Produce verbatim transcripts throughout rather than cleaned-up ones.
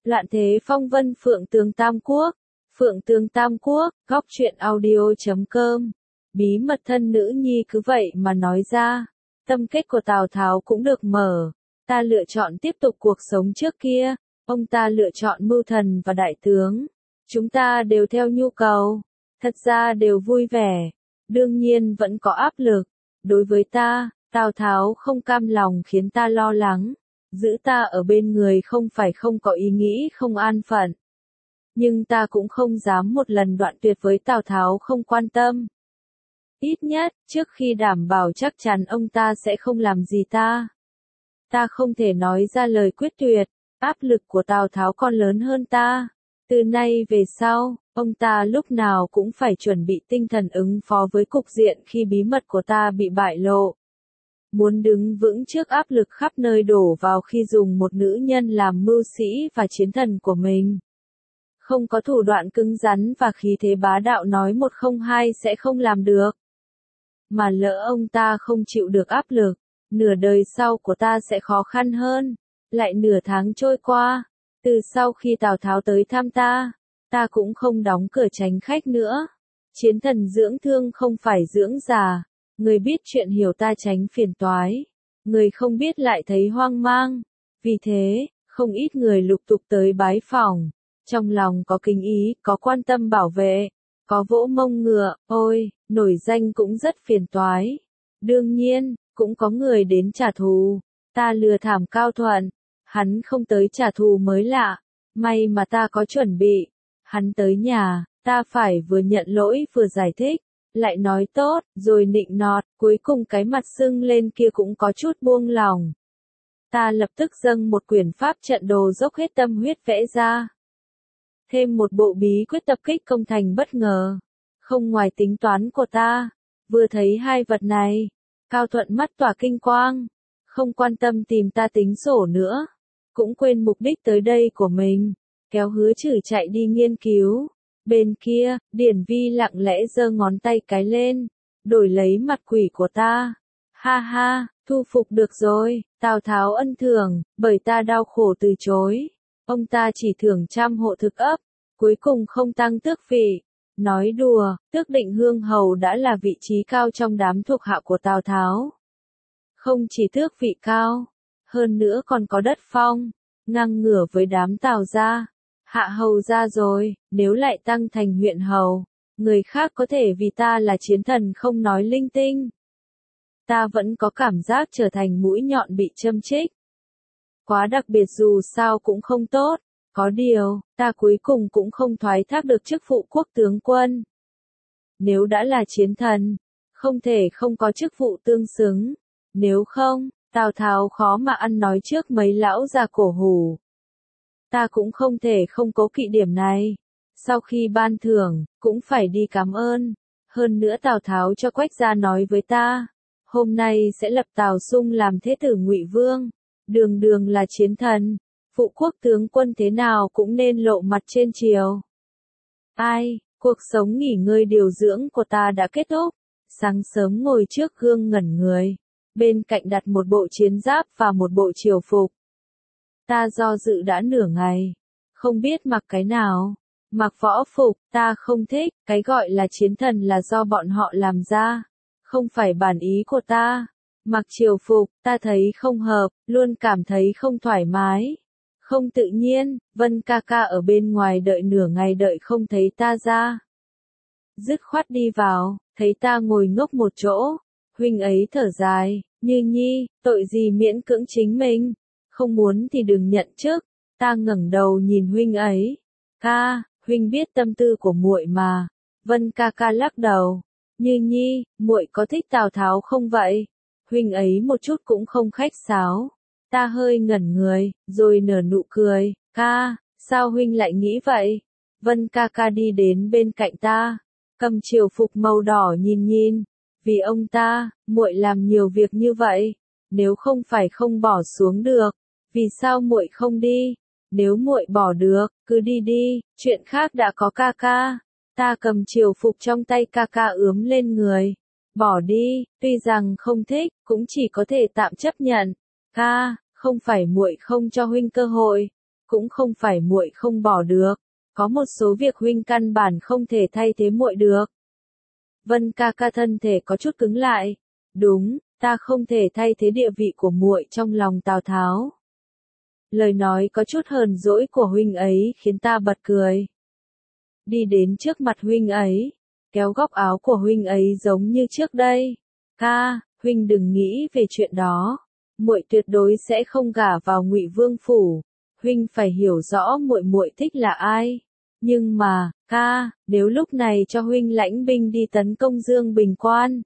Loạn thế phong vân Phượng Tường Tam Quốc. Phượng Tường Tam Quốc, góc truyện audio chấm com. Bí mật thân nữ nhi cứ vậy mà nói ra. Tâm kết của Tào Tháo cũng được mở. Ta lựa chọn tiếp tục cuộc sống trước kia. Ông ta lựa chọn mưu thần và đại tướng. Chúng ta đều theo nhu cầu. Thật ra đều vui vẻ. Đương nhiên vẫn có áp lực. Đối với ta, Tào Tháo không cam lòng khiến ta lo lắng. Giữ ta ở bên người không phải không có ý nghĩ không an phận. Nhưng ta cũng không dám một lần đoạn tuyệt với Tào Tháo không quan tâm. Ít nhất, trước khi đảm bảo chắc chắn ông ta sẽ không làm gì ta. Ta không thể nói ra lời quyết tuyệt, áp lực của Tào Tháo còn lớn hơn ta. Từ nay về sau, ông ta lúc nào cũng phải chuẩn bị tinh thần ứng phó với cục diện khi bí mật của ta bị bại lộ. Muốn đứng vững trước áp lực khắp nơi đổ vào khi dùng một nữ nhân làm mưu sĩ và chiến thần của mình. Không có thủ đoạn cứng rắn và khí thế bá đạo nói một không hai sẽ không làm được. Mà lỡ ông ta không chịu được áp lực, nửa đời sau của ta sẽ khó khăn hơn. Lại nửa tháng trôi qua, từ sau khi Tào Tháo tới thăm ta, ta cũng không đóng cửa tránh khách nữa. Chiến thần dưỡng thương không phải dưỡng già. Người biết chuyện hiểu ta tránh phiền toái. Người không biết lại thấy hoang mang. Vì thế, không ít người lục tục tới bái phỏng. Trong lòng có kính ý, có quan tâm bảo vệ, có vỗ mông ngựa, ôi, nổi danh cũng rất phiền toái. Đương nhiên, cũng có người đến trả thù. Ta lừa thảm Cao Thuận. Hắn không tới trả thù mới lạ. May mà ta có chuẩn bị. Hắn tới nhà, ta phải vừa nhận lỗi vừa giải thích. Lại nói tốt, rồi nịnh nọt, cuối cùng cái mặt sưng lên kia cũng có chút buông lòng. Ta lập tức dâng một quyển pháp trận đồ dốc hết tâm huyết vẽ ra. Thêm một bộ bí quyết tập kích công thành bất ngờ. Không ngoài tính toán của ta. Vừa thấy hai vật này, Cao Thuận mắt tỏa kinh quang. Không quan tâm tìm ta tính sổ nữa. Cũng quên mục đích tới đây của mình. Kéo Hứa Trử chạy đi nghiên cứu. Bên kia, Điển Vi lặng lẽ giơ ngón tay cái lên, đổi lấy mặt quỷ của ta. Ha ha, thu phục được rồi, Tào Tháo ân thưởng, bởi ta đau khổ từ chối. Ông ta chỉ thưởng trăm hộ thực ấp, cuối cùng không tăng tước vị. Nói đùa, tước Định Hương Hầu đã là vị trí cao trong đám thuộc hạ của Tào Tháo. Không chỉ tước vị cao, hơn nữa còn có đất phong, ngang ngửa với đám Tào gia. Hạ hầu ra rồi, nếu lại tăng thành huyện hầu, người khác có thể vì ta là chiến thần không nói linh tinh. Ta vẫn có cảm giác trở thành mũi nhọn bị châm chích. Quá đặc biệt dù sao cũng không tốt, có điều, ta cuối cùng cũng không thoái thác được chức vụ quốc tướng quân. Nếu đã là chiến thần, không thể không có chức vụ tương xứng, nếu không, Tào Tháo khó mà ăn nói trước mấy lão già cổ hủ. Ta cũng không thể không cố kỵ điểm này. Sau khi ban thưởng, cũng phải đi cảm ơn. Hơn nữa Tào Tháo cho Quách gia nói với ta, hôm nay sẽ lập Tào Sung làm thế tử Ngụy Vương. Đường đường là chiến thần, phụ quốc tướng quân thế nào cũng nên lộ mặt trên triều. Ai, cuộc sống nghỉ ngơi điều dưỡng của ta đã kết thúc. Sáng sớm ngồi trước gương ngẩn người. Bên cạnh đặt một bộ chiến giáp và một bộ triều phục. Ta do dự đã nửa ngày, không biết mặc cái nào. Mặc võ phục, ta không thích, cái gọi là chiến thần là do bọn họ làm ra, không phải bản ý của ta. Mặc triều phục, ta thấy không hợp, luôn cảm thấy không thoải mái, không tự nhiên. Vân ca ca ở bên ngoài đợi nửa ngày đợi không thấy ta ra. Dứt khoát đi vào, thấy ta ngồi ngốc một chỗ, huynh ấy thở dài, Như Nhi, tội gì miễn cưỡng chính mình. Không muốn thì đừng nhận chức. Ta ngẩng đầu nhìn huynh ấy. Ca, huynh biết tâm tư của muội mà. Vân ca ca lắc đầu. Như Nhi, muội có thích Tào Tháo không vậy? Huynh ấy một chút cũng không khách sáo. Ta hơi ngẩn người, rồi nở nụ cười. Ca, sao huynh lại nghĩ vậy? Vân ca ca đi đến bên cạnh ta, cầm triều phục màu đỏ nhìn nhìn. Vì ông ta, muội làm nhiều việc như vậy. Nếu không phải không bỏ xuống được. Vì sao muội không đi? Nếu muội bỏ được, cứ đi đi, chuyện khác đã có ca ca. Ta cầm triều phục trong tay ca ca ướm lên người. Bỏ đi, tuy rằng không thích, cũng chỉ có thể tạm chấp nhận. Ca, không phải muội không cho huynh cơ hội. cũng không phải muội không bỏ được, có một số việc huynh căn bản không thể thay thế muội được. Vân ca ca thân thể có chút cứng lại, đúng, ta không thể thay thế địa vị của muội trong lòng Tào Tháo. Lời nói có chút hờn dỗi của huynh ấy khiến ta bật cười. Đi đến trước mặt huynh ấy, kéo góc áo của huynh ấy giống như trước đây. Ca, huynh đừng nghĩ về chuyện đó. Muội tuyệt đối sẽ không gả vào Ngụy Vương phủ. Huynh phải hiểu rõ muội muội thích là ai. Nhưng mà, ca, nếu lúc này cho huynh lãnh binh đi tấn công Dương Bình Quan,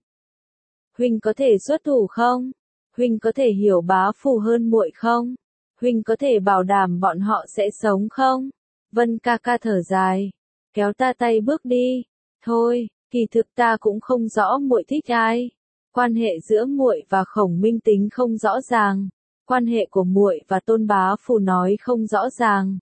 huynh có thể xuất thủ không? Huynh có thể hiểu bá phủ hơn muội không? Huynh có thể bảo đảm bọn họ sẽ sống không? Vân ca ca thở dài, kéo ta tay bước đi. Thôi, kỳ thực ta cũng không rõ muội thích ai. Quan hệ giữa muội và Khổng Minh Tính không rõ ràng, quan hệ của muội và Tôn bá phủ nói không rõ ràng.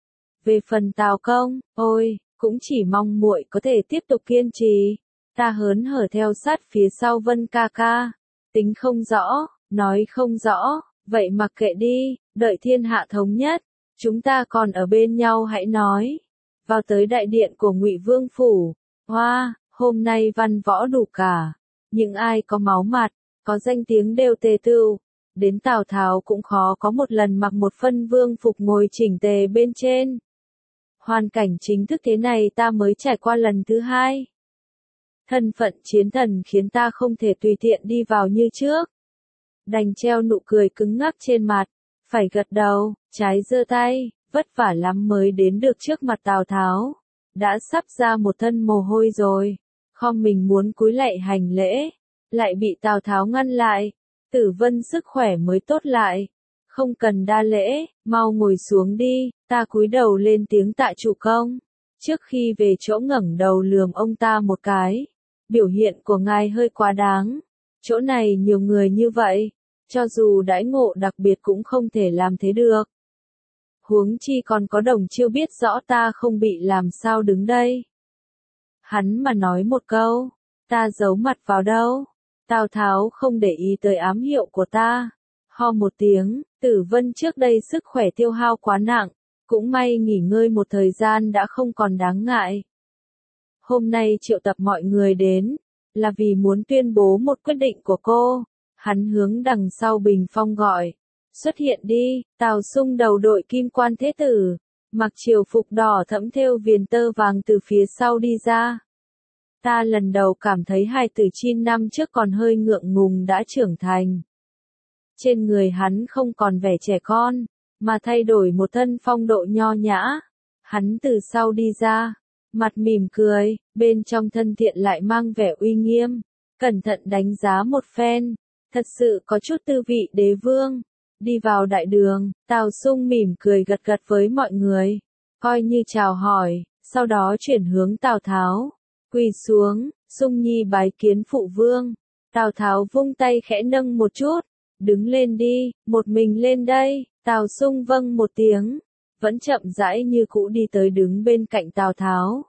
Về phần Tào Công, ôi, cũng chỉ mong muội có thể tiếp tục kiên trì. Ta hớn hở theo sát phía sau Vân ca ca. Tính không rõ, nói không rõ, vậy mặc kệ đi, đợi thiên hạ thống nhất, chúng ta còn ở bên nhau hãy nói. Vào tới đại điện của Ngụy Vương phủ, hoa, hôm nay văn võ đủ cả. Những ai có máu mặt, có danh tiếng đều tề tựu. Đến Tào Tháo cũng khó có một lần mặc một phân vương phục ngồi chỉnh tề bên trên. Hoàn cảnh chính thức thế này ta mới trải qua lần thứ hai. Thân phận chiến thần khiến ta không thể tùy tiện đi vào như trước. Đành treo nụ cười cứng ngắc trên mặt, phải gật đầu, trái giơ tay, vất vả lắm mới đến được trước mặt Tào Tháo. Đã sắp ra một thân mồ hôi rồi, khom mình muốn cúi lạy hành lễ, lại bị Tào Tháo ngăn lại. Tử Vân sức khỏe mới tốt lại, không cần đa lễ, mau ngồi xuống đi. Ta cúi đầu lên tiếng tạ chủ công, trước khi về chỗ ngẩng đầu lườm ông ta một cái. Biểu hiện của ngài hơi quá đáng, chỗ này nhiều người như vậy, cho dù đãi ngộ đặc biệt cũng không thể làm thế được. Huống chi còn có Đồng Chiêu biết rõ ta không bị làm sao đứng đây. Hắn mà nói một câu, ta giấu mặt vào đâu. Tào Tháo không để ý tới ám hiệu của ta, ho một tiếng. Tử Vân trước đây sức khỏe tiêu hao quá nặng, cũng may nghỉ ngơi một thời gian đã không còn đáng ngại. Hôm nay triệu tập mọi người đến, là vì muốn tuyên bố một quyết định của cô. Hắn hướng đằng sau bình phong gọi, xuất hiện đi. Tào Sung đầu đội kim quan thế tử, mặc triều phục đỏ thẫm thêu viền tơ vàng từ phía sau đi ra. Ta lần đầu cảm thấy hài tử chín năm trước còn hơi ngượng ngùng đã trưởng thành. Trên người hắn không còn vẻ trẻ con, mà thay đổi một thân phong độ nho nhã. Hắn từ sau đi ra, mặt mỉm cười, bên trong thân thiện lại mang vẻ uy nghiêm, cẩn thận đánh giá một phen, thật sự có chút tư vị đế vương. Đi vào đại đường, Tào Sung mỉm cười gật gật với mọi người, coi như chào hỏi, sau đó chuyển hướng Tào Tháo, quỳ xuống. Sung Nhi bái kiến phụ vương. Tào Tháo vung tay khẽ nâng một chút, đứng lên đi, một mình lên đây. Tào Sung vâng một tiếng, vẫn chậm rãi như cũ đi tới đứng bên cạnh Tào Tháo.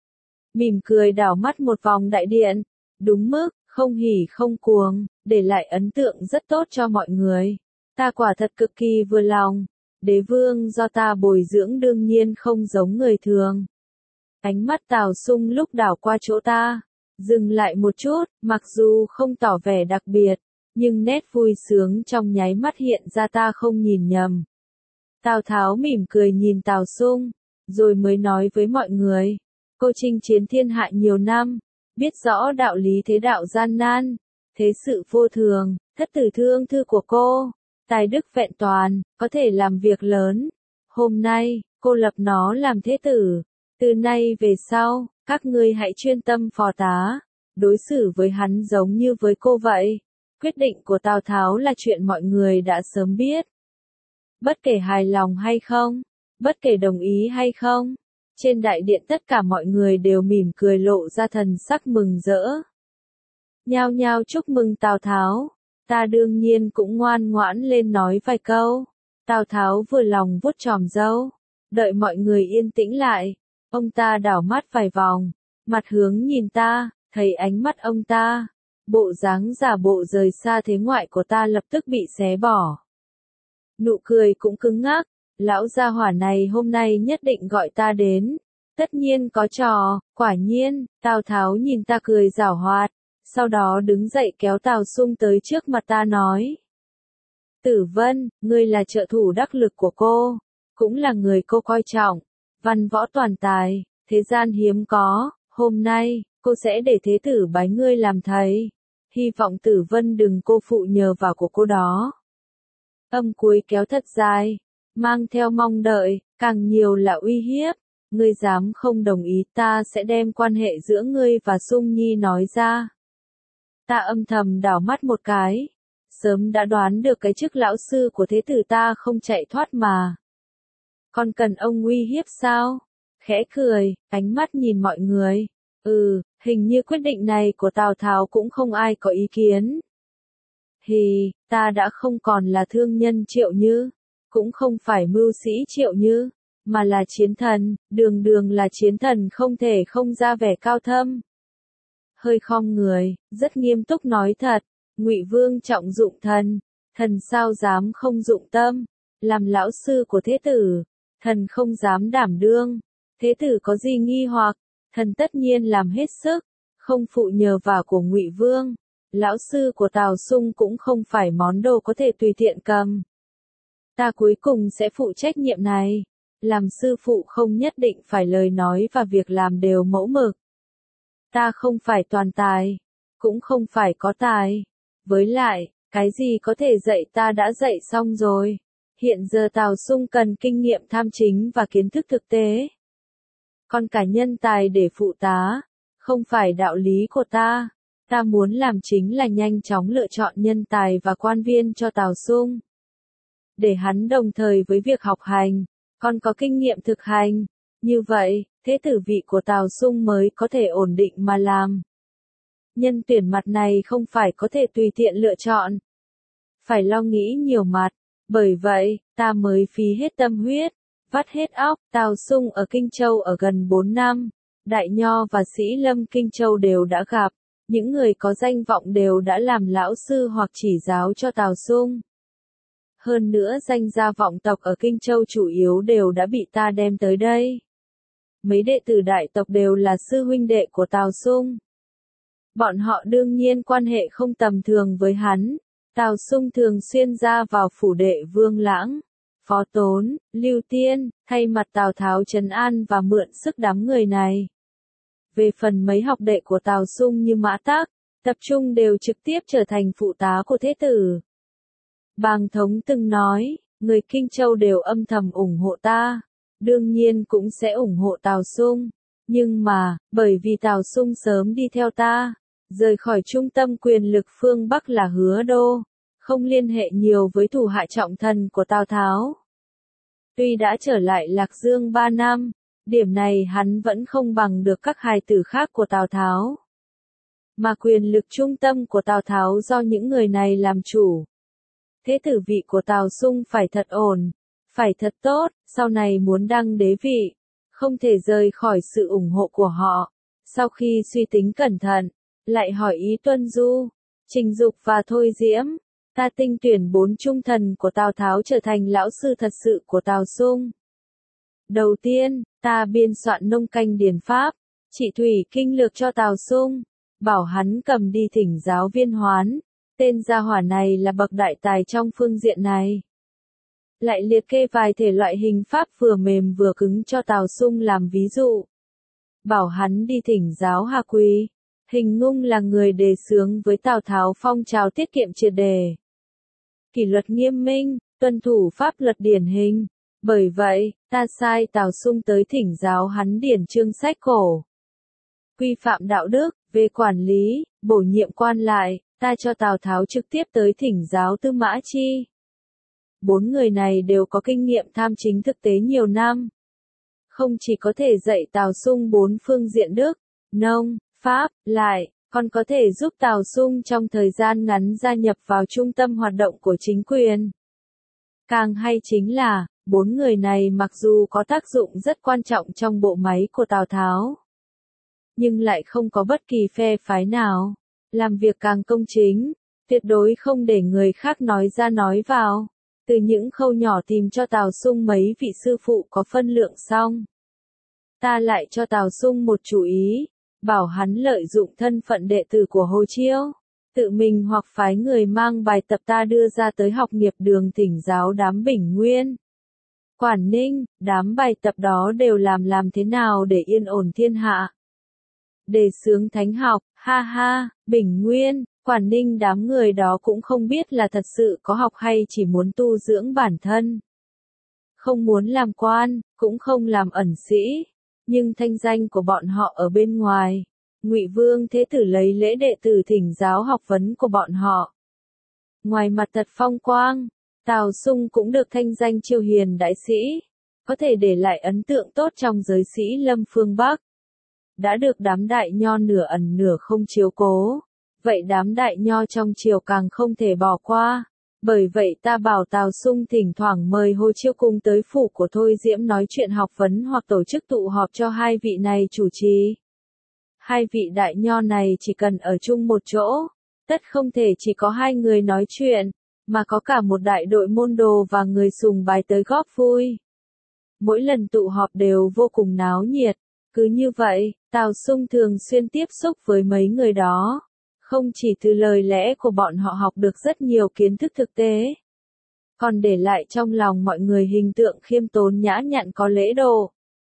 Mỉm cười đảo mắt một vòng đại điện, đúng mức, không hỉ không cuồng, để lại ấn tượng rất tốt cho mọi người. Ta quả thật cực kỳ vừa lòng, đế vương do ta bồi dưỡng đương nhiên không giống người thường. Ánh mắt Tào Sung lúc đảo qua chỗ ta, dừng lại một chút, mặc dù không tỏ vẻ đặc biệt, nhưng nét vui sướng trong nháy mắt hiện ra ta không nhìn nhầm. Tào Tháo mỉm cười nhìn Tào Sung, rồi mới nói với mọi người, cô chinh chiến thiên hạ nhiều năm, biết rõ đạo lý thế đạo gian nan, thế sự vô thường, thất tử thương thư của cô, tài đức vẹn toàn, có thể làm việc lớn. Hôm nay, cô lập nó làm thế tử, từ nay về sau, các ngươi hãy chuyên tâm phò tá, đối xử với hắn giống như với cô vậy. Quyết định của Tào Tháo là chuyện mọi người đã sớm biết. Bất kể hài lòng hay không, bất kể đồng ý hay không, trên đại điện tất cả mọi người đều mỉm cười lộ ra thần sắc mừng rỡ. Nhao nhao chúc mừng Tào Tháo, ta đương nhiên cũng ngoan ngoãn lên nói vài câu. Tào Tháo vừa lòng vuốt chòm râu, đợi mọi người yên tĩnh lại, ông ta đảo mắt vài vòng, mặt hướng nhìn ta, thấy ánh mắt ông ta, bộ dáng giả bộ rời xa thế ngoại của ta lập tức bị xé bỏ. Nụ cười cũng cứng ngắc, lão gia hỏa này hôm nay nhất định gọi ta đến. Tất nhiên có trò, quả nhiên, Tào Tháo nhìn ta cười giảo hoạt, sau đó đứng dậy kéo Tào Sung tới trước mặt ta nói. Tử Vân, ngươi là trợ thủ đắc lực của cô, cũng là người cô coi trọng, văn võ toàn tài, thế gian hiếm có, hôm nay, cô sẽ để thế tử bái ngươi làm thầy, hy vọng Tử Vân đừng cô phụ nhờ vào của cô đó. Âm cuối kéo thật dài, mang theo mong đợi, càng nhiều là uy hiếp. Ngươi dám không đồng ý ta sẽ đem quan hệ giữa ngươi và Sung Nhi nói ra. Ta âm thầm đảo mắt một cái, sớm đã đoán được cái chức lão sư của thế tử ta không chạy thoát mà. Còn cần ông uy hiếp sao? Khẽ cười, ánh mắt nhìn mọi người. Ừ, hình như quyết định này của Tào Tháo cũng không ai có ý kiến. Hì, ta đã không còn là thương nhân Triệu Như, cũng không phải mưu sĩ Triệu Như, mà là chiến thần, đường đường là chiến thần không thể không ra vẻ cao thâm. Hơi khom người, rất nghiêm túc nói thật, Ngụy Vương trọng dụng thần, thần sao dám không dụng tâm, làm lão sư của thế tử, thần không dám đảm đương, thế tử có gì nghi hoặc, thần tất nhiên làm hết sức, không phụ nhờ vả của Ngụy Vương, lão sư của Tào Sung cũng không phải món đồ có thể tùy tiện cầm. Ta cuối cùng sẽ phụ trách nhiệm này. Làm sư phụ không nhất định phải lời nói và việc làm đều mẫu mực. Ta không phải toàn tài, cũng không phải có tài. Với lại, cái gì có thể dạy ta đã dạy xong rồi. Hiện giờ Tào Sung cần kinh nghiệm tham chính và kiến thức thực tế. Còn cả nhân tài để phụ tá, không phải đạo lý của ta. Ta muốn làm chính là nhanh chóng lựa chọn nhân tài và quan viên cho Tào Sung. Để hắn đồng thời với việc học hành, còn có kinh nghiệm thực hành. Như vậy, thế tử vị của Tào Sung mới có thể ổn định mà làm. Nhân tuyển mặt này không phải có thể tùy tiện lựa chọn. Phải lo nghĩ nhiều mặt. Bởi vậy, ta mới phí hết tâm huyết, vắt hết óc. Tào Sung ở Kinh Châu ở gần bốn năm. Đại Nho và Sĩ Lâm Kinh Châu đều đã gặp. Những người có danh vọng đều đã làm lão sư hoặc chỉ giáo cho Tào Sung. Hơn nữa danh gia vọng tộc ở Kinh Châu chủ yếu đều đã bị ta đem tới đây. Mấy đệ tử đại tộc đều là sư huynh đệ của Tào Sung. Bọn họ đương nhiên quan hệ không tầm thường với hắn. Tào Sung thường xuyên ra vào phủ đệ Vương Lãng, Phó Tốn, Lưu Tiên, thay mặt Tào Tháo trấn an và mượn sức đám người này. Về phần mấy học đệ của Tào Sung như Mã Tắc, tập trung đều trực tiếp trở thành phụ tá của thế tử. Bàng Thống từng nói, người Kinh Châu đều âm thầm ủng hộ ta, đương nhiên cũng sẽ ủng hộ Tào Sung, nhưng mà, bởi vì Tào Sung sớm đi theo ta, rời khỏi trung tâm quyền lực phương Bắc là Hứa Đô, không liên hệ nhiều với thủ hạ trọng thần của Tào Tháo. Tuy đã trở lại Lạc Dương ba năm, điểm này hắn vẫn không bằng được các hài tử khác của Tào Tháo. Mà quyền lực trung tâm của Tào Tháo do những người này làm chủ. Thế tử vị của Tào Sung phải thật ổn, phải thật tốt, sau này muốn đăng đế vị, không thể rời khỏi sự ủng hộ của họ. Sau khi suy tính cẩn thận, lại hỏi ý Tuân Du, Trình Dục và Thôi Diễm, ta tinh tuyển bốn trung thần của Tào Tháo trở thành lão sư thật sự của Tào Sung. Đầu tiên, ta biên soạn nông canh điển pháp, trị thủy kinh lược cho Tào Sung, bảo hắn cầm đi thỉnh giáo Viên Hoán. Tên gia hỏa này là bậc đại tài trong phương diện này. Lại liệt kê vài thể loại hình pháp vừa mềm vừa cứng cho Tào Sung làm ví dụ. Bảo hắn đi thỉnh giáo Hà Quý. Hình Ngung là người đề xướng với Tào Tháo phong trào tiết kiệm triệt đề. Kỷ luật nghiêm minh, tuân thủ pháp luật điển hình. Bởi vậy, ta sai Tào Sung tới thỉnh giáo hắn điển chương sách cổ. Quy phạm đạo đức, về quản lý, bổ nhiệm quan lại. Ta cho Tào Tháo trực tiếp tới thỉnh giáo Tư Mã Chi. Bốn người này đều có kinh nghiệm tham chính thực tế nhiều năm. Không chỉ có thể dạy Tào Sung bốn phương diện đức, nông, pháp, lại, còn có thể giúp Tào Sung trong thời gian ngắn gia nhập vào trung tâm hoạt động của chính quyền. Càng hay chính là, bốn người này mặc dù có tác dụng rất quan trọng trong bộ máy của Tào Tháo, nhưng lại không có bất kỳ phe phái nào. Làm việc càng công chính, tuyệt đối không để người khác nói ra nói vào. Từ những khâu nhỏ tìm cho Tào Sung mấy vị sư phụ có phân lượng xong. Ta lại cho Tào Sung một chú ý, bảo hắn lợi dụng thân phận đệ tử của Hồ Chiêu, tự mình hoặc phái người mang bài tập ta đưa ra tới học nghiệp đường thỉnh giáo đám Bình Nguyên, Quản Ninh, đám bài tập đó đều làm làm thế nào để yên ổn thiên hạ. Đề xướng thánh học, ha ha, Bình Nguyên, Quản Ninh đám người đó cũng không biết là thật sự có học hay chỉ muốn tu dưỡng bản thân. Không muốn làm quan, cũng không làm ẩn sĩ, nhưng thanh danh của bọn họ ở bên ngoài. Ngụy Vương Thế Tử lấy lễ đệ tử thỉnh giáo học vấn của bọn họ. Ngoài mặt thật phong quang, Tào Sung cũng được thanh danh chiêu hiền đại sĩ, có thể để lại ấn tượng tốt trong giới sĩ lâm phương Bắc. Đã được đám đại nho nửa ẩn nửa không chiếu cố, vậy đám đại nho trong triều càng không thể bỏ qua. Bởi vậy ta bảo Tào Sung thỉnh thoảng mời Hồ Chiêu cùng tới phủ của Thôi Diễm nói chuyện học vấn hoặc tổ chức tụ họp cho hai vị này chủ trì. Hai vị đại nho này chỉ cần ở chung một chỗ, tất không thể chỉ có hai người nói chuyện, mà có cả một đại đội môn đồ và người sùng bái tới góp vui. Mỗi lần tụ họp đều vô cùng náo nhiệt, cứ như vậy, Tào Sung thường xuyên tiếp xúc với mấy người đó. Không chỉ từ lời lẽ của bọn họ học được rất nhiều kiến thức thực tế, còn để lại trong lòng mọi người hình tượng khiêm tốn nhã nhặn có lễ độ.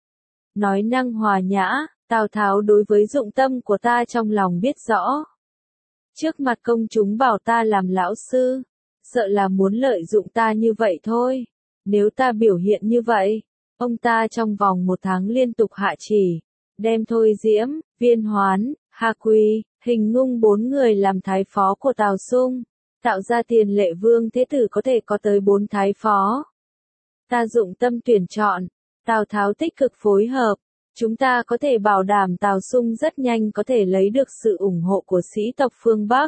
Nói năng hòa nhã, Tào Tháo đối với dụng tâm của ta trong lòng biết rõ. Trước mặt công chúng bảo ta làm lão sư, sợ là muốn lợi dụng ta như vậy thôi. Nếu ta biểu hiện như vậy, ông ta trong vòng một tháng liên tục hạ chỉ, đem Thôi Diễm, Viên Hoán, Hà Quỳ, Hình Ngung bốn người làm thái phó của Tào Sung, tạo ra Tiền Lệ Vương Thế Tử có thể có tới bốn thái phó. Ta dụng tâm tuyển chọn, Tào Tháo tích cực phối hợp, chúng ta có thể bảo đảm Tào Sung rất nhanh có thể lấy được sự ủng hộ của sĩ tộc phương Bắc.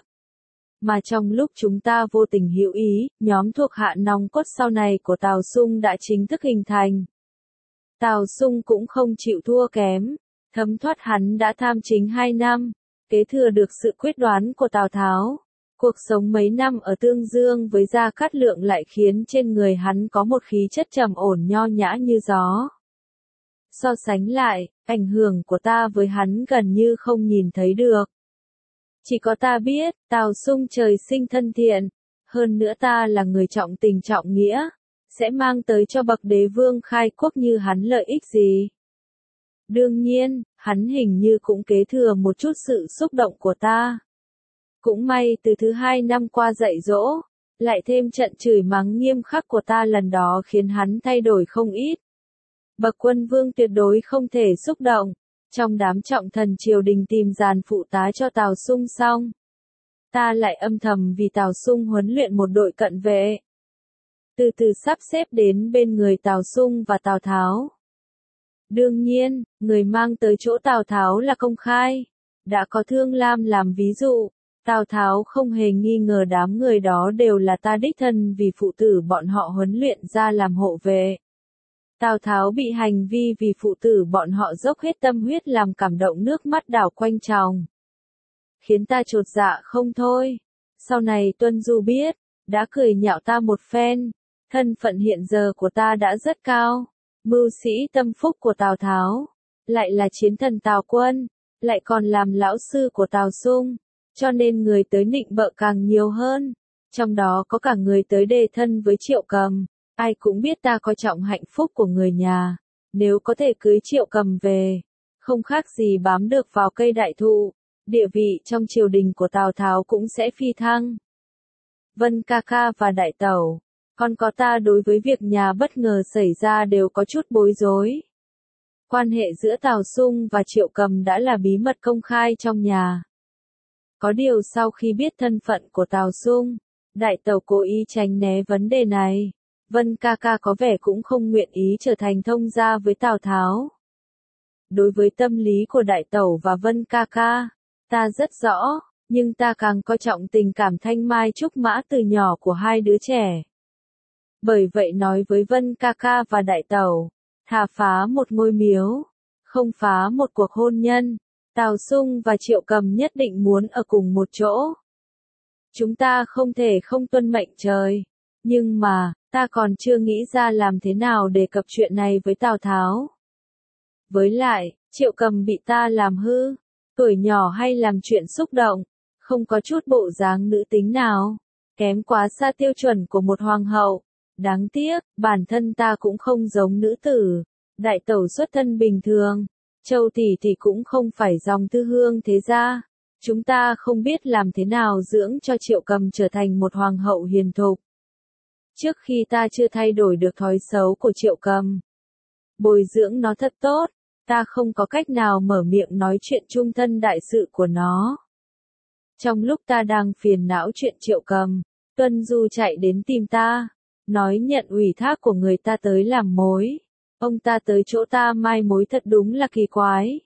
Mà trong lúc chúng ta vô tình hữu ý, nhóm thuộc hạ nòng cốt sau này của Tào Sung đã chính thức hình thành. Tào Sung cũng không chịu thua kém, thấm thoát hắn đã tham chính hai năm, kế thừa được sự quyết đoán của Tào Tháo. Cuộc sống mấy năm ở Tương Dương với Gia Cát Lượng lại khiến trên người hắn có một khí chất trầm ổn nho nhã như gió. So sánh lại, ảnh hưởng của ta với hắn gần như không nhìn thấy được. Chỉ có ta biết, Tào Sung trời sinh thân thiện, hơn nữa ta là người trọng tình trọng nghĩa, sẽ mang tới cho bậc đế vương khai quốc như hắn lợi ích gì. Đương nhiên, hắn hình như cũng kế thừa một chút sự xúc động của ta. Cũng may từ thứ hai năm qua dạy dỗ, lại thêm trận chửi mắng nghiêm khắc của ta lần đó khiến hắn thay đổi không ít. Bậc quân vương tuyệt đối không thể xúc động. Trong đám trọng thần triều đình tìm dàn phụ tá cho Tào Sung xong, ta lại âm thầm vì Tào Sung huấn luyện một đội cận vệ. Từ từ sắp xếp đến bên người Tào Sung và Tào Tháo. Đương nhiên, người mang tới chỗ Tào Tháo là công khai. Đã có Thương Lam làm ví dụ, Tào Tháo không hề nghi ngờ đám người đó đều là ta đích thân vì phụ tử bọn họ huấn luyện ra làm hộ vệ. Tào Tháo bị hành vi vì phụ tử bọn họ dốc hết tâm huyết làm cảm động nước mắt đảo quanh tròng. Khiến ta chột dạ không thôi. Sau này Tuân Du biết, đã cười nhạo ta một phen. Thân phận hiện giờ của ta đã rất cao. Mưu sĩ tâm phúc của Tào Tháo, lại là chiến thần Tào Quân, lại còn làm lão sư của Tào Sung, cho nên người tới nịnh bợ càng nhiều hơn. Trong đó có cả người tới đề thân với Triệu Cầm. Ai cũng biết ta coi trọng hạnh phúc của người nhà, nếu có thể cưới Triệu Cầm về, không khác gì bám được vào cây đại thụ, địa vị trong triều đình của Tào Tháo cũng sẽ phi thăng. Vân ca ca và đại tẩu, còn có ta đối với việc nhà bất ngờ xảy ra đều có chút bối rối. Quan hệ giữa Tào Sung và Triệu Cầm đã là bí mật công khai trong nhà. Có điều sau khi biết thân phận của Tào Sung, đại tẩu cố ý tránh né vấn đề này. Vân ca ca có vẻ cũng không nguyện ý trở thành thông gia với Tào Tháo. Đối với tâm lý của đại tẩu và Vân ca ca, ta rất rõ, nhưng ta càng coi trọng tình cảm thanh mai trúc mã từ nhỏ của hai đứa trẻ. Bởi vậy nói với Vân ca ca và đại tẩu, thà phá một ngôi miếu, không phá một cuộc hôn nhân. Tào Sung và Triệu Cầm nhất định muốn ở cùng một chỗ. Chúng ta không thể không tuân mệnh trời. Nhưng mà, ta còn chưa nghĩ ra làm thế nào đề cập chuyện này với Tào Tháo. Với lại, Triệu Cầm bị ta làm hư, tuổi nhỏ hay làm chuyện xúc động, không có chút bộ dáng nữ tính nào, kém quá xa tiêu chuẩn của một hoàng hậu. Đáng tiếc, bản thân ta cũng không giống nữ tử, đại tẩu xuất thân bình thường, Châu tỷ thì cũng không phải dòng tư hương thế gia. Chúng ta không biết làm thế nào dưỡng cho Triệu Cầm trở thành một hoàng hậu hiền thục. Trước khi ta chưa thay đổi được thói xấu của Triệu Cầm, bồi dưỡng nó thật tốt, ta không có cách nào mở miệng nói chuyện trung thân đại sự của nó. Trong lúc ta đang phiền não chuyện Triệu Cầm, Tuân Du chạy đến tìm ta, nói nhận ủy thác của người ta tới làm mối. Ông ta tới chỗ ta mai mối thật đúng là kỳ quái.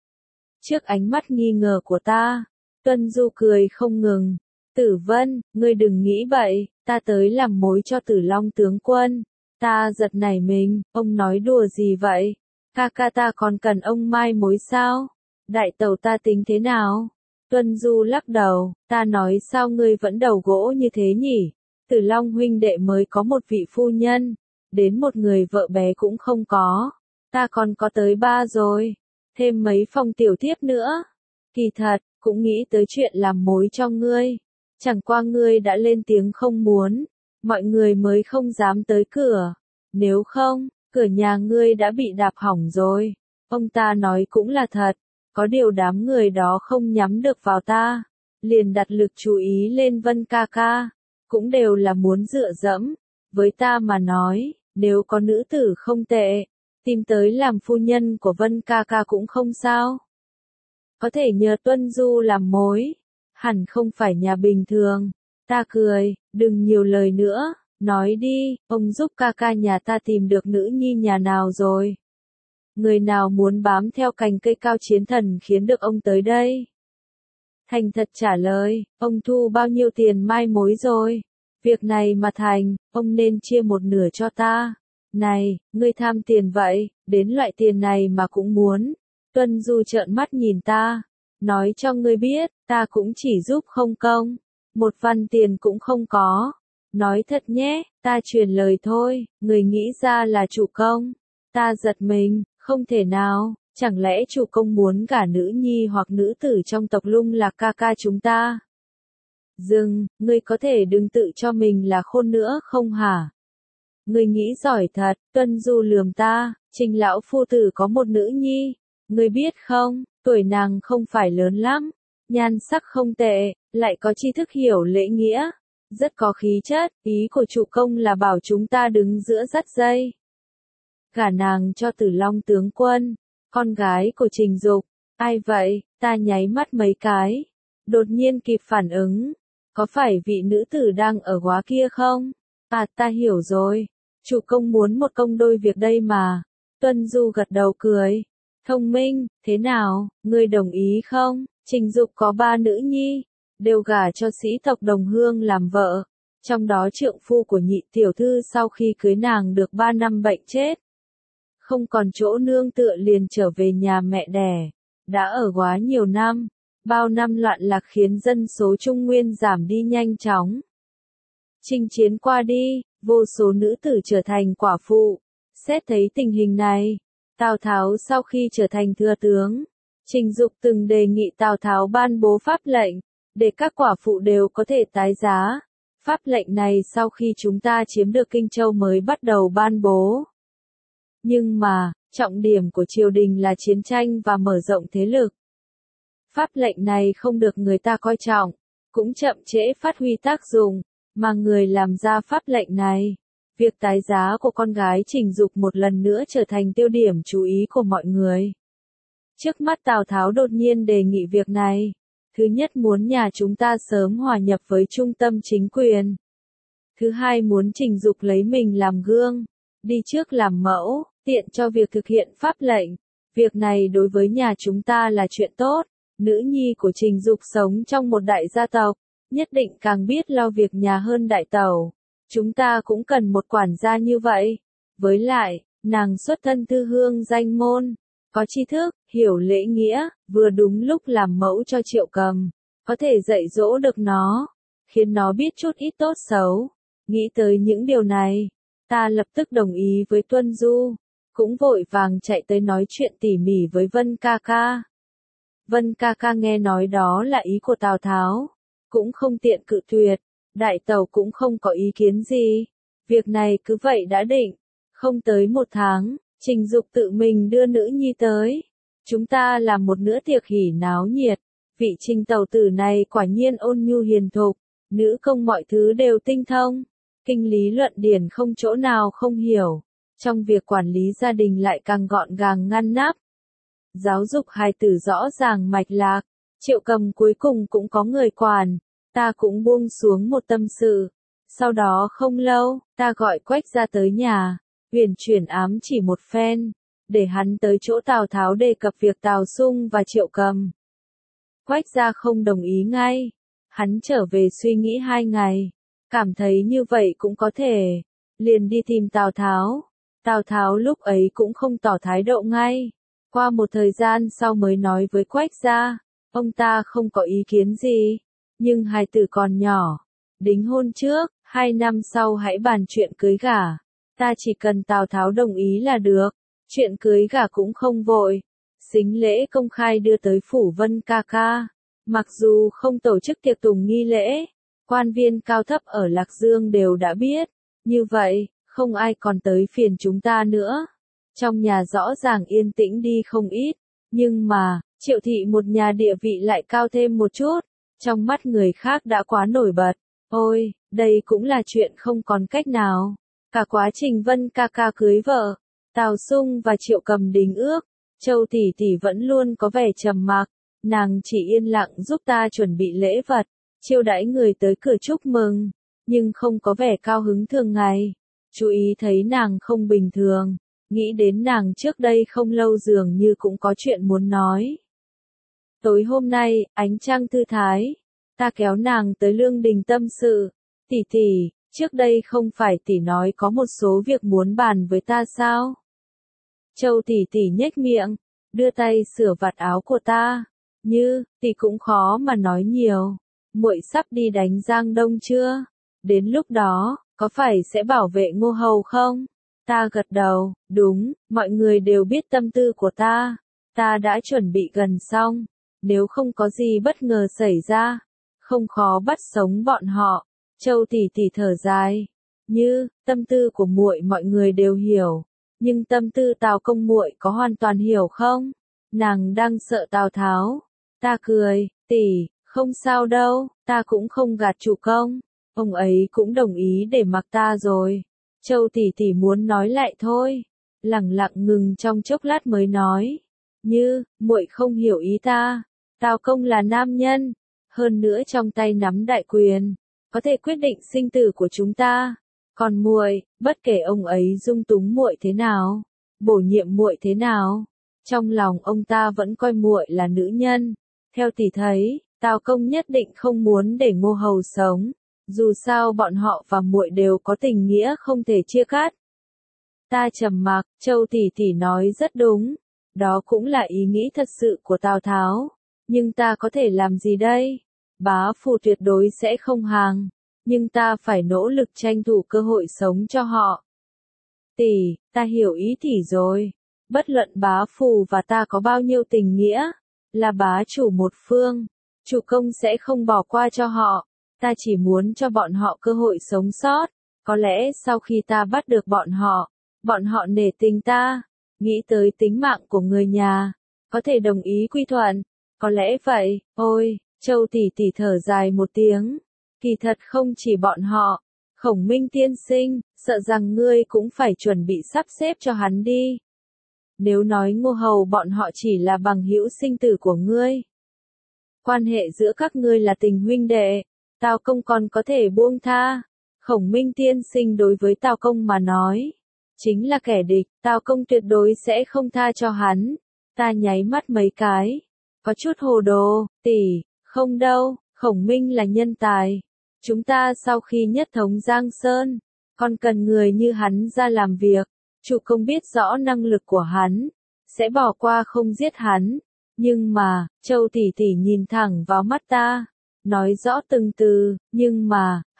Trước ánh mắt nghi ngờ của ta, Tuân Du cười không ngừng. Tử Vân, ngươi đừng nghĩ bậy, ta tới làm mối cho Tử Long tướng quân. Ta giật nảy mình, ông nói đùa gì vậy? Ca ca ta còn cần ông mai mối sao? Đại tẩu ta tính thế nào? Tuân Du lắc đầu, ta nói sao ngươi vẫn đầu gỗ như thế nhỉ? Tử Long huynh đệ mới có một vị phu nhân, đến một người vợ bé cũng không có. Ta còn có tới ba rồi, thêm mấy phong tiểu thiếp nữa. Kỳ thật, cũng nghĩ tới chuyện làm mối cho ngươi. Chẳng qua ngươi đã lên tiếng không muốn, mọi người mới không dám tới cửa. Nếu không, cửa nhà ngươi đã bị đạp hỏng rồi. Ông ta nói cũng là thật, có điều đám người đó không nhắm được vào ta, liền đặt lực chú ý lên Vân ca ca, cũng đều là muốn dựa dẫm. Với ta mà nói, nếu có nữ tử không tệ, tìm tới làm phu nhân của Vân ca ca cũng không sao. Có thể nhờ Tuân Du làm mối, hẳn không phải nhà bình thường. Ta cười, đừng nhiều lời nữa, nói đi, ông giúp ca ca nhà ta tìm được nữ nhi nhà nào rồi. Người nào muốn bám theo cành cây cao chiến thần khiến được ông tới đây. Thành thật trả lời, ông thu bao nhiêu tiền mai mối rồi? Việc này mà thành, ông nên chia một nửa cho ta. Này, ngươi tham tiền vậy, đến loại tiền này mà cũng muốn. Tuân Du trợn mắt nhìn ta, nói cho ngươi biết, ta cũng chỉ giúp không công, một văn tiền cũng không có. Nói thật nhé, ta truyền lời thôi, người nghĩ ra là chủ công. Ta giật mình, không thể nào, chẳng lẽ chủ công muốn cả nữ nhi hoặc nữ tử trong tộc Lung Lạc ca ca chúng ta? Dừng, ngươi có thể đừng tự cho mình là khôn nữa không hả? Ngươi nghĩ giỏi thật, Tuân Du lườm ta, Trình lão phu tử có một nữ nhi, ngươi biết không, tuổi nàng không phải lớn lắm, nhan sắc không tệ, lại có tri thức hiểu lễ nghĩa, rất có khí chất, ý của chủ công là bảo chúng ta đứng giữa dắt dây. Gả nàng cho Tử Long tướng quân, con gái của Trình Dục. Ai vậy? Ta nháy mắt mấy cái, đột nhiên kịp phản ứng, có phải vị nữ tử đang ở góa kia không? À, ta hiểu rồi, chủ công muốn một công đôi việc đây mà. Tuân Du gật đầu cười, thông minh, thế nào, ngươi đồng ý không? Trình Dục có ba nữ nhi, đều gả cho sĩ tộc đồng hương làm vợ, trong đó trượng phu của nhị tiểu thư sau khi cưới nàng được ba năm bệnh chết. Không còn chỗ nương tựa liền trở về nhà mẹ đẻ, đã ở góa nhiều năm, bao năm loạn lạc khiến dân số Trung Nguyên giảm đi nhanh chóng. Chinh chiến qua đi, vô số nữ tử trở thành quả phụ. Xét thấy tình hình này, Tào Tháo sau khi trở thành thừa tướng, Trình Dục từng đề nghị Tào Tháo ban bố pháp lệnh, để các quả phụ đều có thể tái giá. Pháp lệnh này sau khi chúng ta chiếm được Kinh Châu mới bắt đầu ban bố. Nhưng mà, trọng điểm của triều đình là chiến tranh và mở rộng thế lực. Pháp lệnh này không được người ta coi trọng, cũng chậm trễ phát huy tác dụng, mà người làm ra pháp lệnh này. Việc tái giá của con gái Trình Dục một lần nữa trở thành tiêu điểm chú ý của mọi người. Trước mắt Tào Tháo đột nhiên đề nghị việc này. Thứ nhất muốn nhà chúng ta sớm hòa nhập với trung tâm chính quyền. Thứ hai muốn Trình Dục lấy mình làm gương, đi trước làm mẫu, tiện cho việc thực hiện pháp lệnh. Việc này đối với nhà chúng ta là chuyện tốt. Nữ nhi của Trình Dục sống trong một đại gia tộc, nhất định càng biết lo việc nhà hơn đại tẩu. Chúng ta cũng cần một quản gia như vậy. Với lại, nàng xuất thân thư hương danh môn, có tri thức, hiểu lễ nghĩa, vừa đúng lúc làm mẫu cho Triệu Cầm, có thể dạy dỗ được nó, khiến nó biết chút ít tốt xấu. Nghĩ tới những điều này, ta lập tức đồng ý với Tuân Du, cũng vội vàng chạy tới nói chuyện tỉ mỉ với Vân ca ca. Vân ca ca nghe nói đó là ý của Tào Tháo, cũng không tiện cự tuyệt, đại tẩu cũng không có ý kiến gì. Việc này cứ vậy đã định, không tới một tháng, Trình Dục tự mình đưa nữ nhi tới. Chúng ta làm một bữa tiệc hỉ náo nhiệt, vị Trình tẩu tử này quả nhiên ôn nhu hiền thục, nữ công mọi thứ đều tinh thông, kinh lý luận điển không chỗ nào không hiểu, trong việc quản lý gia đình lại càng gọn gàng ngăn nắp. Giáo dục hài tử rõ ràng mạch lạc, Triệu Cầm cuối cùng cũng có người quản, ta cũng buông xuống một tâm sự. Sau đó không lâu, ta gọi Quách ra tới nhà, huyền chuyển ám chỉ một phen, để hắn tới chỗ Tào Tháo đề cập việc Tào Sung và Triệu Cầm. Quách ra không đồng ý ngay, hắn trở về suy nghĩ hai ngày, cảm thấy như vậy cũng có thể, liền đi tìm Tào Tháo. Tào Tháo lúc ấy cũng không tỏ thái độ ngay, qua một thời gian sau mới nói với Quách ra, ông ta không có ý kiến gì, nhưng hài tử còn nhỏ, đính hôn trước, hai năm sau hãy bàn chuyện cưới gả, ta chỉ cần Tào Tháo đồng ý là được, chuyện cưới gả cũng không vội. Sính lễ công khai đưa tới phủ Vân ca ca, mặc dù không tổ chức tiệc tùng nghi lễ, quan viên cao thấp ở Lạc Dương đều đã biết, như vậy, không ai còn tới phiền chúng ta nữa. Trong nhà rõ ràng yên tĩnh đi không ít, nhưng mà, Triệu thị một nhà địa vị lại cao thêm một chút, trong mắt người khác đã quá nổi bật. Ôi, đây cũng là chuyện không còn cách nào. Cả quá trình Vân ca ca cưới vợ, Tào Sung và Triệu Cầm đính ước, Châu tỷ tỷ vẫn luôn có vẻ trầm mặc, nàng chỉ yên lặng giúp ta chuẩn bị lễ vật, chiêu đãi người tới cửa chúc mừng, nhưng không có vẻ cao hứng thường ngày. Chú ý thấy nàng không bình thường, nghĩ đến nàng trước đây không lâu dường như cũng có chuyện muốn nói. Tối hôm nay, ánh trăng thư thái, ta kéo nàng tới Lương Đình tâm sự, tỷ tỷ, trước đây không phải tỷ nói có một số việc muốn bàn với ta sao? Châu tỷ tỷ nhếch miệng, đưa tay sửa vạt áo của ta, như, tỷ cũng khó mà nói nhiều, muội sắp đi đánh Giang Đông chưa? Đến lúc đó, có phải sẽ bảo vệ Ngô Hầu không? Ta gật đầu, đúng, mọi người đều biết tâm tư của ta, ta đã chuẩn bị gần xong, nếu không có gì bất ngờ xảy ra, không khó bắt sống bọn họ. Châu tỷ tỷ thở dài, như, tâm tư của muội mọi người đều hiểu, nhưng tâm tư Tào công muội có hoàn toàn hiểu không? Nàng đang sợ Tào Tháo. Ta cười, tỷ, không sao đâu, ta cũng không gạt chủ công, ông ấy cũng đồng ý để mặc ta rồi. Châu tỷ tỷ muốn nói lại thôi, lẳng lặng ngừng trong chốc lát mới nói, như, muội không hiểu ý ta, Tào công là nam nhân, hơn nữa trong tay nắm đại quyền, có thể quyết định sinh tử của chúng ta. Còn muội, bất kể ông ấy dung túng muội thế nào, bổ nhiệm muội thế nào, trong lòng ông ta vẫn coi muội là nữ nhân. Theo tỷ thấy, Tào công nhất định không muốn để Ngô Hầu sống, dù sao bọn họ và muội đều có tình nghĩa không thể chia cắt. Ta trầm mặc, Châu tỷ tỷ nói rất đúng, đó cũng là ý nghĩ thật sự của Tào Tháo, nhưng ta có thể làm gì đây? Bá Phụ tuyệt đối sẽ không hàng, nhưng ta phải nỗ lực tranh thủ cơ hội sống cho họ. Tỷ, ta hiểu ý tỷ rồi, bất luận Bá Phụ và ta có bao nhiêu tình nghĩa, là bá chủ một phương, chủ công sẽ không bỏ qua cho họ, ta chỉ muốn cho bọn họ cơ hội sống sót, có lẽ sau khi ta bắt được bọn họ, bọn họ nể tình ta, nghĩ tới tính mạng của người nhà, có thể đồng ý quy thuận, có lẽ vậy. Ôi, Châu tỷ tỷ thở dài một tiếng, kỳ thật không chỉ bọn họ, Khổng Minh tiên sinh, sợ rằng ngươi cũng phải chuẩn bị sắp xếp cho hắn đi. Nếu nói Ngô Hầu bọn họ chỉ là bằng hữu sinh tử của ngươi, quan hệ giữa các ngươi là tình huynh đệ, Tào công còn có thể buông tha. Khổng Minh tiên sinh đối với Tào công mà nói, chính là kẻ địch, Tào công tuyệt đối sẽ không tha cho hắn. Ta nháy mắt mấy cái, có chút hồ đồ, tỷ, không đâu, Khổng Minh là nhân tài. Chúng ta sau khi nhất thống Giang Sơn, còn cần người như hắn ra làm việc. Chủ công biết rõ năng lực của hắn, sẽ bỏ qua không giết hắn. Nhưng mà, Châu tỷ tỷ nhìn thẳng vào mắt ta, nói rõ từng từ, nhưng mà,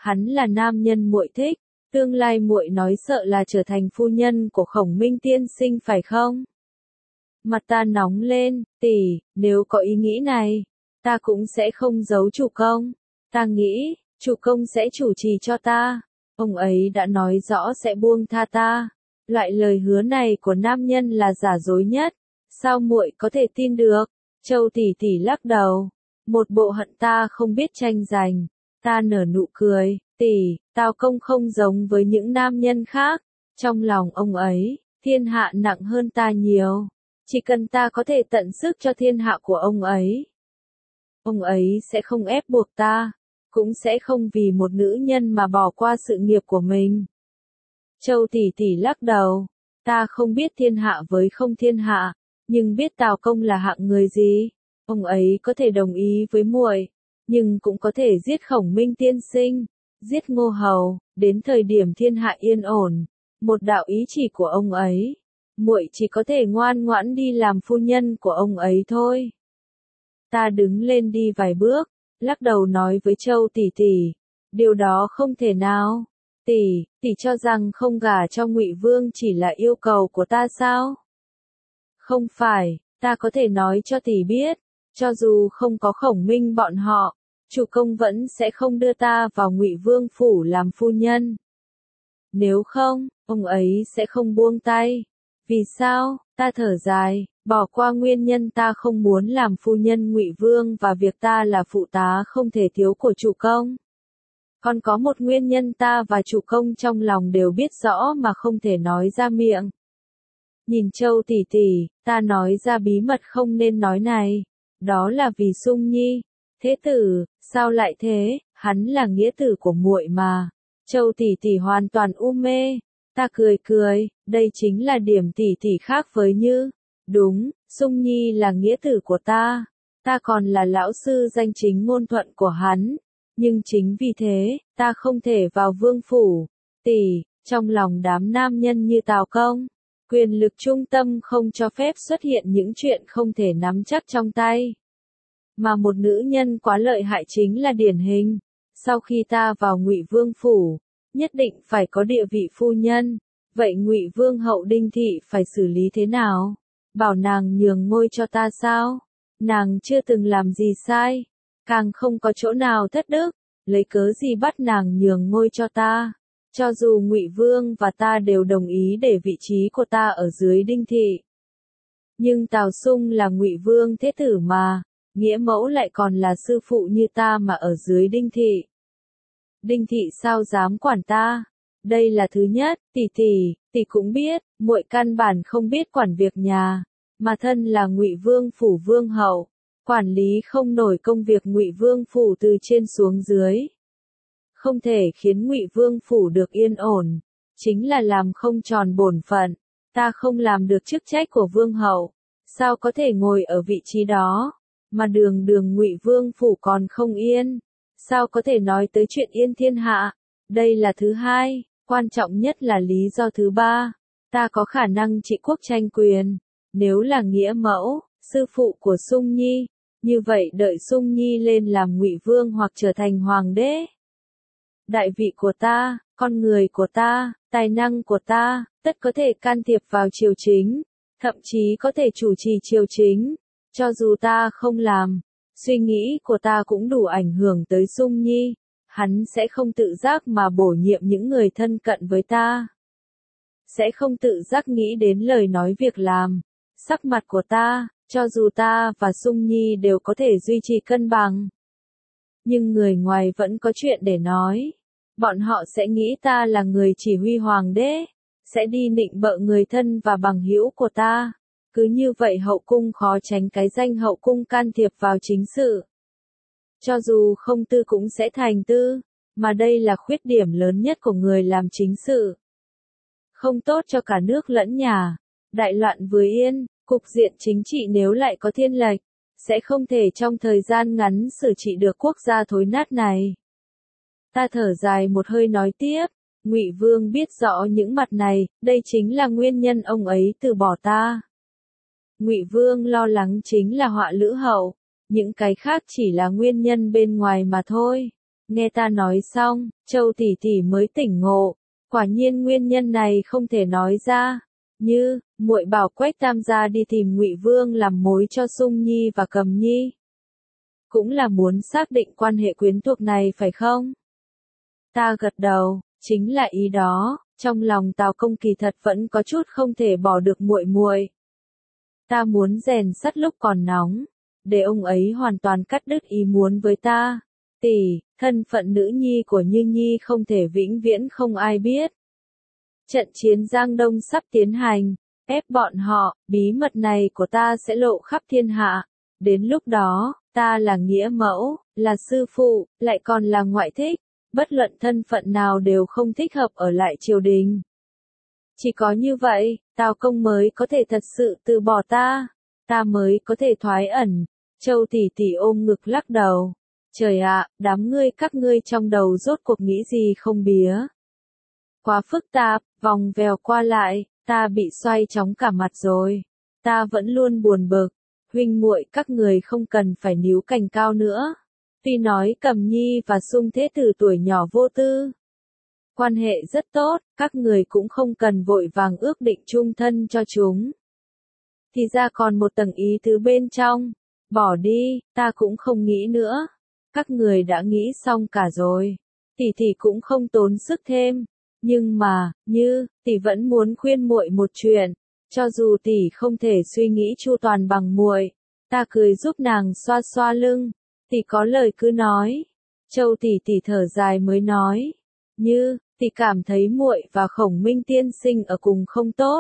Hắn là nam nhân muội thích, tương lai muội nói sợ là trở thành phu nhân của Khổng Minh tiên sinh phải không? Mặt ta nóng lên, tỷ, nếu có ý nghĩ này, ta cũng sẽ không giấu chủ công. Ta nghĩ, chủ công sẽ chủ trì cho ta. Ông ấy đã nói rõ sẽ buông tha ta. Loại lời hứa này của nam nhân là giả dối nhất. Sao muội có thể tin được? Châu tỷ tỷ lắc đầu. Một bộ hận ta không biết tranh giành. Ta nở nụ cười. Tỷ, Tào công không giống với những nam nhân khác. Trong lòng ông ấy, thiên hạ nặng hơn ta nhiều. Chỉ cần ta có thể tận sức cho thiên hạ của ông ấy. Ông ấy sẽ không ép buộc ta. Cũng sẽ không vì một nữ nhân mà bỏ qua sự nghiệp của mình. Châu tỷ tỷ lắc đầu. Ta không biết thiên hạ với không thiên hạ. Nhưng biết Tào công là hạng người gì. Ông ấy có thể đồng ý với muội, nhưng cũng có thể giết Khổng Minh tiên sinh, giết Ngô Hầu, đến thời điểm thiên hạ yên ổn, một đạo ý chỉ của ông ấy, muội chỉ có thể ngoan ngoãn đi làm phu nhân của ông ấy thôi. Ta đứng lên đi vài bước, lắc đầu nói với Châu tỷ tỷ, điều đó không thể nào. Tỷ, tỷ cho rằng không gả cho Ngụy Vương chỉ là yêu cầu của ta sao? Không phải, ta có thể nói cho tỷ biết, cho dù không có Khổng Minh bọn họ, chủ công vẫn sẽ không đưa ta vào Ngụy Vương phủ làm phu nhân. Nếu không, ông ấy sẽ không buông tay. Vì sao? Ta thở dài, bỏ qua nguyên nhân ta không muốn làm phu nhân Ngụy Vương và việc ta là phụ tá không thể thiếu của chủ công. Còn có một nguyên nhân ta và chủ công trong lòng đều biết rõ mà không thể nói ra miệng. Nhìn Châu tỷ tỷ, ta nói ra bí mật không nên nói này. Đó là vì Sung Nhi. Thế tử, sao lại thế? Hắn là nghĩa tử của muội mà. Châu tỷ tỷ hoàn toàn u mê. Ta cười cười, đây chính là điểm tỷ tỷ khác với Như. Đúng, Sung Nhi là nghĩa tử của ta. Ta còn là lão sư danh chính ngôn thuận của hắn. Nhưng chính vì thế, ta không thể vào vương phủ. Tỷ, trong lòng đám nam nhân như Tào công, quyền lực trung tâm không cho phép xuất hiện những chuyện không thể nắm chắc trong tay. Mà một nữ nhân quá lợi hại chính là điển hình. Sau khi ta vào Ngụy Vương phủ, nhất định phải có địa vị phu nhân. Vậy Ngụy Vương hậu Đinh Thị phải xử lý thế nào? Bảo nàng nhường ngôi cho ta sao? Nàng chưa từng làm gì sai, càng không có chỗ nào thất đức, lấy cớ gì bắt nàng nhường ngôi cho ta? Cho dù Ngụy Vương và ta đều đồng ý để vị trí của ta ở dưới Đinh Thị, nhưng Tào Sung là Ngụy Vương thế tử mà, nghĩa mẫu lại còn là sư phụ như ta mà ở dưới Đinh Thị. Đinh Thị sao dám quản ta? Đây là thứ nhất. Tỷ tỷ, tỷ cũng biết, muội căn bản không biết quản việc nhà, mà thân là Ngụy Vương phủ vương hậu, quản lý không nổi công việc Ngụy Vương phủ từ trên xuống dưới. Không thể khiến Ngụy Vương phủ được yên ổn, chính là làm không tròn bổn phận. Ta không làm được chức trách của vương hậu, sao có thể ngồi ở vị trí đó? Mà đường đường Ngụy Vương phủ còn không yên, sao có thể nói tới chuyện yên thiên hạ? Đây là thứ hai, quan trọng nhất là lý do thứ ba. Ta có khả năng trị quốc tranh quyền, nếu là nghĩa mẫu, sư phụ của Sung Nhi, như vậy đợi Sung Nhi lên làm Ngụy Vương hoặc trở thành hoàng đế. Đại vị của ta, con người của ta, tài năng của ta, tất có thể can thiệp vào triều chính, thậm chí có thể chủ trì triều chính. Cho dù ta không làm, suy nghĩ của ta cũng đủ ảnh hưởng tới Sung Nhi, hắn sẽ không tự giác mà bổ nhiệm những người thân cận với ta. Sẽ không tự giác nghĩ đến lời nói việc làm, sắc mặt của ta, cho dù ta và Sung Nhi đều có thể duy trì cân bằng. Nhưng người ngoài vẫn có chuyện để nói. Bọn họ sẽ nghĩ ta là người chỉ huy hoàng đế, sẽ đi nịnh bợ người thân và bằng hữu của ta. Cứ như vậy hậu cung khó tránh cái danh hậu cung can thiệp vào chính sự. Cho dù không tư cũng sẽ thành tư, mà đây là khuyết điểm lớn nhất của người làm chính sự. Không tốt cho cả nước lẫn nhà. Đại loạn vừa yên, cục diện chính trị nếu lại có thiên lệch, sẽ không thể trong thời gian ngắn xử trị được quốc gia thối nát này. Ta thở dài một hơi nói tiếp, Ngụy Vương biết rõ những mặt này, đây chính là nguyên nhân ông ấy từ bỏ ta. Ngụy Vương lo lắng chính là họa Lữ hậu, những cái khác chỉ là nguyên nhân bên ngoài mà thôi. Nghe ta nói xong, Châu tỷ tỷ mới tỉnh ngộ, quả nhiên nguyên nhân này không thể nói ra. Như, muội bảo Quách Tam gia đi tìm Ngụy Vương làm mối cho Sung Nhi và Cầm Nhi. Cũng là muốn xác định quan hệ quyến thuộc này phải không? Ta gật đầu, chính là ý đó, trong lòng Tào Công kỳ thật vẫn có chút không thể bỏ được muội muội. Ta muốn rèn sắt lúc còn nóng, để ông ấy hoàn toàn cắt đứt ý muốn với ta. Tỷ, thân phận nữ nhi của Như Nhi không thể vĩnh viễn không ai biết. Trận chiến Giang Đông sắp tiến hành, ép bọn họ, bí mật này của ta sẽ lộ khắp thiên hạ. Đến lúc đó, ta là nghĩa mẫu, là sư phụ, lại còn là ngoại thích, bất luận thân phận nào đều không thích hợp ở lại triều đình. Chỉ có như vậy, Tào Công mới có thể thật sự từ bỏ ta, ta mới có thể thoái ẩn. Châu tỷ tỷ ôm ngực lắc đầu. Trời ạ, đám ngươi các ngươi trong đầu rốt cuộc nghĩ gì không bía. Quá phức tạp, vòng vèo qua lại, ta bị xoay chóng cả mặt rồi. Ta vẫn luôn buồn bực, huynh muội các người không cần phải níu cành cao nữa. Tuy nói Cầm Nhi và Sung Thế Tử tuổi nhỏ vô tư, quan hệ rất tốt, các người cũng không cần vội vàng ước định chung thân cho chúng. Thì ra còn một tầng ý tứ bên trong, bỏ đi, ta cũng không nghĩ nữa. Các người đã nghĩ xong cả rồi, tỷ tỷ cũng không tốn sức thêm. Nhưng mà, Như, tỷ vẫn muốn khuyên muội một chuyện, cho dù tỷ không thể suy nghĩ chu toàn bằng muội. Ta cười giúp nàng xoa xoa lưng, tỷ có lời cứ nói. Châu tỷ tỷ thở dài mới nói, Như, tỷ cảm thấy muội và Khổng Minh tiên sinh ở cùng không tốt.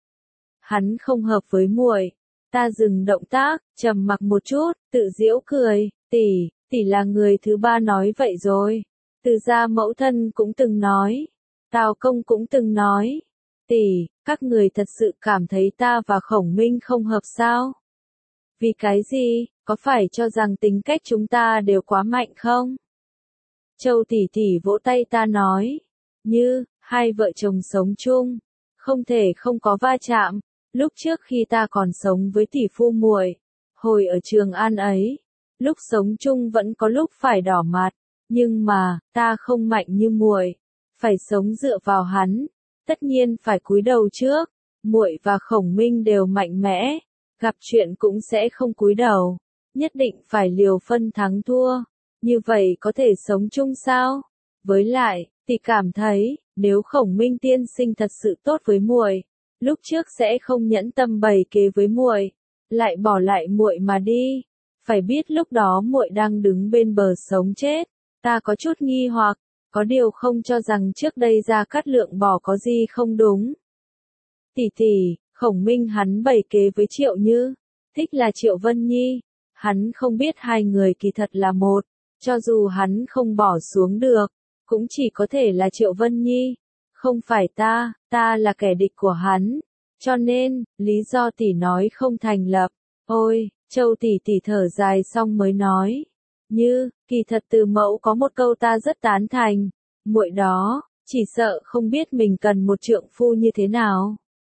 Hắn không hợp với muội. Ta dừng động tác, trầm mặc một chút, tự giễu cười, tỷ, tỷ là người thứ ba nói vậy rồi. Từ gia mẫu thân cũng từng nói, Tào Công cũng từng nói, tỷ, các người thật sự cảm thấy ta và Khổng Minh không hợp sao? Vì cái gì, có phải cho rằng tính cách chúng ta đều quá mạnh không? Châu tỷ tỷ vỗ tay ta nói, Như, hai vợ chồng sống chung, không thể không có va chạm. Lúc trước khi ta còn sống với tỷ phu muội, hồi ở Trường An ấy, lúc sống chung vẫn có lúc phải đỏ mặt, nhưng mà, ta không mạnh như muội, phải sống dựa vào hắn, tất nhiên phải cúi đầu trước. Muội và Khổng Minh đều mạnh mẽ, gặp chuyện cũng sẽ không cúi đầu, nhất định phải liều phân thắng thua, như vậy có thể sống chung sao? Với lại, tỷ cảm thấy, nếu Khổng Minh tiên sinh thật sự tốt với muội, lúc trước sẽ không nhẫn tâm bày kế với muội, lại bỏ lại muội mà đi. Phải biết lúc đó muội đang đứng bên bờ sống chết. Ta có chút nghi hoặc, có điều không cho rằng trước đây Gia Cát Lượng bỏ có gì không đúng. Tỷ tỷ, Khổng Minh hắn bày kế với Triệu Như, thích là Triệu Vân Nhi, hắn không biết hai người kỳ thật là một, cho dù hắn không bỏ xuống được, cũng chỉ có thể là Triệu Vân Nhi. Không phải ta, ta là kẻ địch của hắn, cho nên, lý do tỷ nói không thành lập. Ôi, Châu tỷ tỷ thở dài xong mới nói, Như, kỳ thật Từ mẫu có một câu ta rất tán thành, muội đó, chỉ sợ không biết mình cần một trượng phu như thế nào.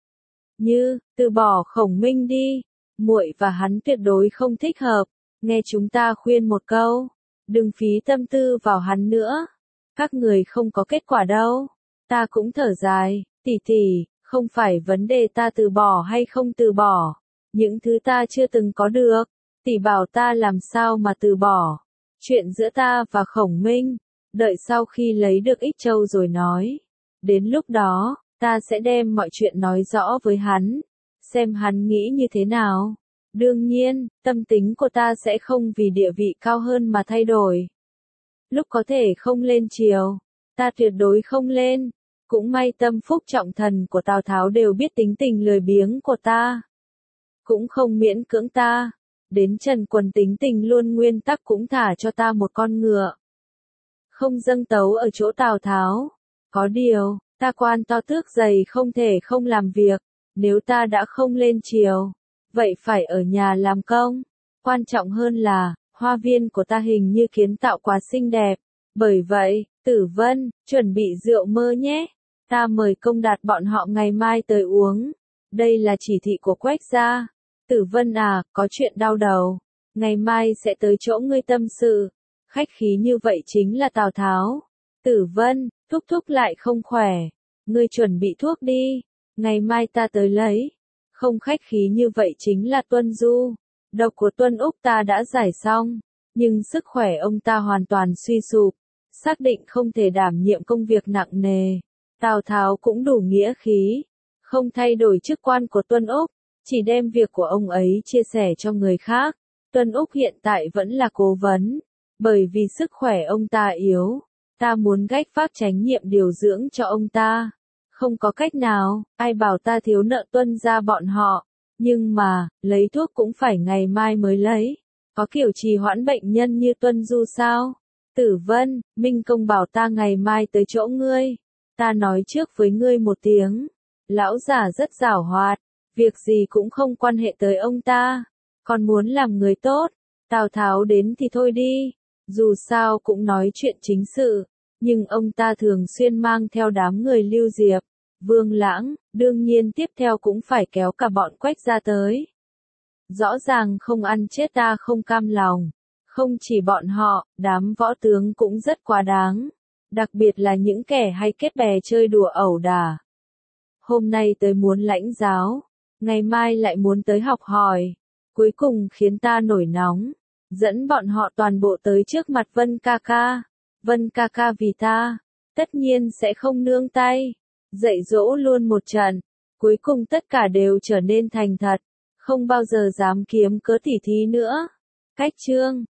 Như, từ bỏ Khổng Minh đi, muội và hắn tuyệt đối không thích hợp, nghe chúng ta khuyên một câu, đừng phí tâm tư vào hắn nữa, các người không có kết quả đâu. Ta cũng thở dài, tỷ tỷ, không phải vấn đề ta từ bỏ hay không từ bỏ, những thứ ta chưa từng có được, tỷ bảo ta làm sao mà từ bỏ. Chuyện giữa ta và Khổng Minh, đợi sau khi lấy được Ích Châu rồi nói. Đến lúc đó, ta sẽ đem mọi chuyện nói rõ với hắn, xem hắn nghĩ như thế nào. Đương nhiên, tâm tính của ta sẽ không vì địa vị cao hơn mà thay đổi. Lúc có thể không lên triều, ta tuyệt đối không lên. Cũng may tâm phúc trọng thần của Tào Tháo đều biết tính tình lười biếng của ta, cũng không miễn cưỡng ta. Đến Trần Quần tính tình luôn nguyên tắc cũng thả cho ta một con ngựa, không dâng tấu ở chỗ Tào Tháo. Có điều, ta quan to tước dày không thể không làm việc, nếu ta đã không lên triều, vậy phải ở nhà làm công. Quan trọng hơn là, hoa viên của ta hình như kiến tạo quá xinh đẹp, bởi vậy, Tử Vân, chuẩn bị rượu mơ nhé. Ta mời Công Đạt bọn họ ngày mai tới uống. Đây là chỉ thị của Quách gia. Tử Vân à, có chuyện đau đầu, ngày mai sẽ tới chỗ ngươi tâm sự. Khách khí như vậy chính là Tào Tháo. Tử Vân, thúc thúc lại không khỏe. Ngươi chuẩn bị thuốc đi. Ngày mai ta tới lấy. Không khách khí như vậy chính là Tuân Du. Độc của Tuân Úc ta đã giải xong. Nhưng sức khỏe ông ta hoàn toàn suy sụp. Xác định không thể đảm nhiệm công việc nặng nề. Tào Tháo cũng đủ nghĩa khí. Không thay đổi chức quan của Tuân Úc. Chỉ đem việc của ông ấy chia sẻ cho người khác. Tuân Úc hiện tại vẫn là cố vấn. Bởi vì sức khỏe ông ta yếu. Ta muốn gách phác trách nhiệm điều dưỡng cho ông ta. Không có cách nào, ai bảo ta thiếu nợ Tuân gia bọn họ. Nhưng mà, lấy thuốc cũng phải ngày mai mới lấy. Có kiểu trì hoãn bệnh nhân như Tuân Du sao? Tử Vân, Minh Công bảo ta ngày mai tới chỗ ngươi. Ta nói trước với ngươi một tiếng. Lão già rất giảo hoạt. Việc gì cũng không quan hệ tới ông ta. Còn muốn làm người tốt. Tào Tháo đến thì thôi đi. Dù sao cũng nói chuyện chính sự. Nhưng ông ta thường xuyên mang theo đám người Lưu Diệp, Vương Lãng, đương nhiên tiếp theo cũng phải kéo cả bọn Quách ra tới. Rõ ràng không ăn chết ta không cam lòng. Không chỉ bọn họ, đám võ tướng cũng rất quá đáng. Đặc biệt là những kẻ hay kết bè chơi đùa ẩu đả. Hôm nay tới muốn lãnh giáo, ngày mai lại muốn tới học hỏi. Cuối cùng khiến ta nổi nóng. Dẫn bọn họ toàn bộ tới trước mặt Vân ca ca. Vân ca ca vì ta, tất nhiên sẽ không nương tay. Dạy dỗ luôn một trận. Cuối cùng tất cả đều trở nên thành thật. Không bao giờ dám kiếm cớ tỉ thí nữa. Cách chương